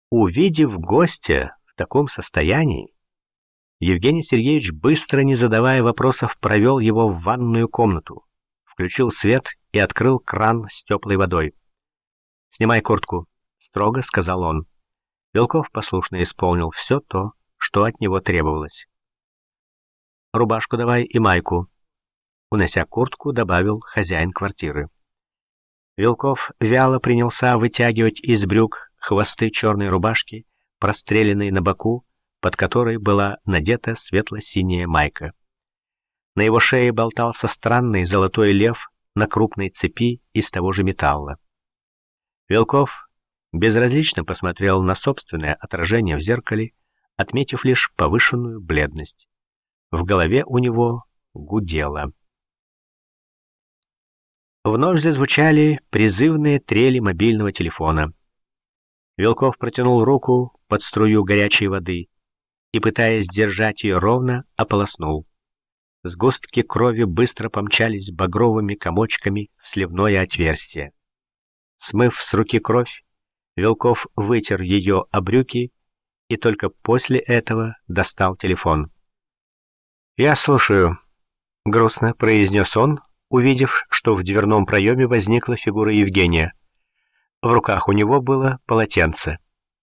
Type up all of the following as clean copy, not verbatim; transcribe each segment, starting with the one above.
Увидев гостя в таком состоянии, Евгений Сергеевич, быстро, не задавая вопросов, провел его в ванную комнату, включил свет и открыл кран с теплой водой. «Снимай куртку», — строго сказал он. Вилков послушно исполнил все то, что от него требовалось. «Рубашку давай и майку», — унося куртку, добавил хозяин квартиры. Вилков вяло принялся вытягивать из брюк хвосты черной рубашки, простреленной на боку, под которой была надета светло-синяя майка. На его шее болтался странный золотой лев на крупной цепи из того же металла. Вилков безразлично посмотрел на собственное отражение в зеркале, отметив лишь повышенную бледность. В голове у него гудело. Вновь зазвучали призывные трели мобильного телефона. Вилков протянул руку под струю горячей воды и, пытаясь держать ее ровно, ополоснул. Сгустки крови быстро помчались багровыми комочками в сливное отверстие. Смыв с руки кровь, Вилков вытер ее о брюки и только после этого достал телефон. «Я слушаю», — грустно произнес он, увидев, что в дверном проеме возникла фигура Евгения. В руках у него было полотенце.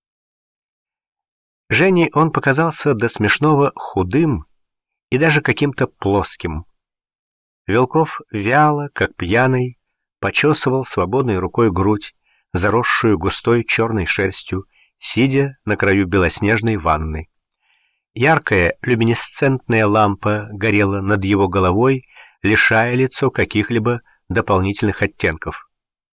Жене он показался до смешного худым и даже каким-то плоским. Вилков вяло, как пьяный, почесывал свободной рукой грудь, заросшую густой черной шерстью, сидя на краю белоснежной ванны. Яркая люминесцентная лампа горела над его головой, лишая лицо каких-либо дополнительных оттенков.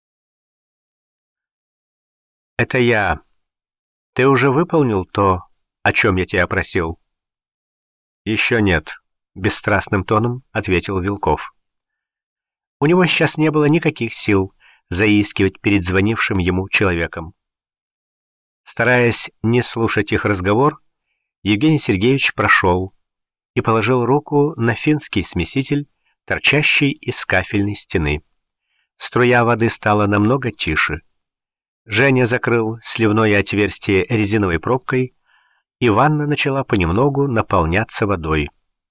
«Это я. Ты уже выполнил то, о чем я тебя просил?» «Еще нет», — бесстрастным тоном ответил Вилков. У него сейчас не было никаких сил заискивать перед звонившим ему человеком. Стараясь не слушать их разговор, Евгений Сергеевич прошел и положил руку на финский смеситель, торчащий из кафельной стены. Струя воды стала намного тише. Женя закрыл сливное отверстие резиновой пробкой, и ванна начала понемногу наполняться водой.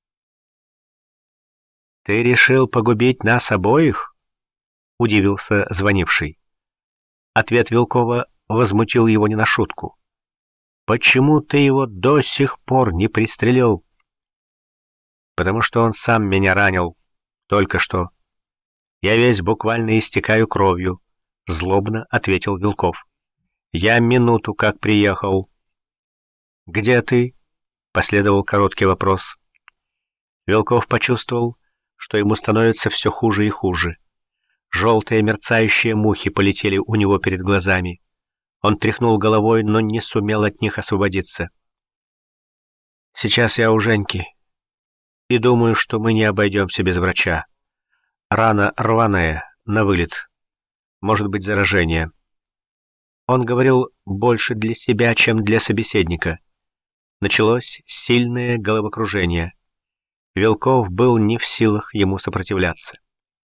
«Ты решил погубить нас обоих?» — удивился звонивший. Ответ Вилкова возмутил его не на шутку. «Почему ты его до сих пор не пристрелил?» «Потому что он сам меня ранил. Только что. Я весь буквально истекаю кровью», — злобно ответил Вилков. «Я минуту как приехал». «Где ты?» — последовал короткий вопрос. Вилков почувствовал, что ему становится все хуже и хуже. Желтые мерцающие мухи полетели у него перед глазами. Он тряхнул головой, но не сумел от них освободиться. «Сейчас я у Женьки, и думаю, что мы не обойдемся без врача. Рана рваная, на вылет. Может быть, заражение». Он говорил больше для себя, чем для собеседника. Началось сильное головокружение. Вилков был не в силах ему сопротивляться.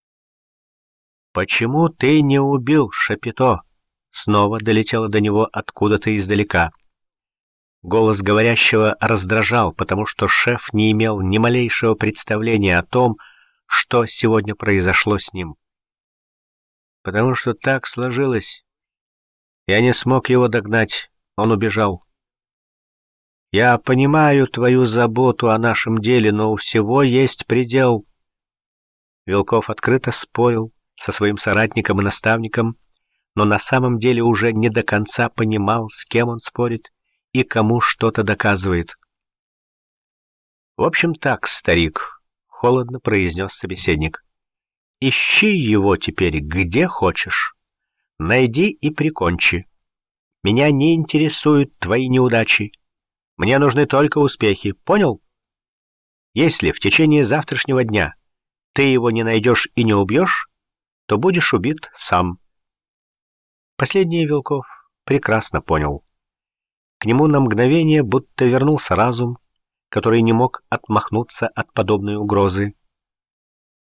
«Почему ты не убил Шапито?» Снова долетело до него откуда-то издалека. Голос говорящего раздражал, потому что шеф не имел ни малейшего представления о том, что сегодня произошло с ним. «Потому что так сложилось. Я не смог его догнать, он убежал. Я понимаю твою заботу о нашем деле, но у всего есть предел». Вилков открыто спорил со своим соратником и наставником, но на самом деле уже не до конца понимал, с кем он спорит и кому что-то доказывает. «В общем так, старик», — холодно произнес собеседник, — «ищи его теперь где хочешь. Найди и прикончи. Меня не интересуют твои неудачи. Мне нужны только успехи, понял? Если в течение завтрашнего дня ты его не найдешь и не убьешь, то будешь убит сам». Последнее Вилков прекрасно понял. К нему на мгновение будто вернулся разум, который не мог отмахнуться от подобной угрозы.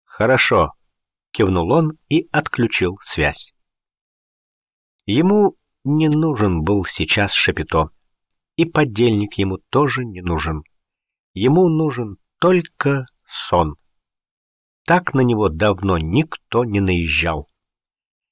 «Хорошо», — кивнул он и отключил связь. Ему Не нужен был сейчас Шапито, и подельник ему тоже не нужен. Ему нужен только сон. Так на него давно никто не наезжал.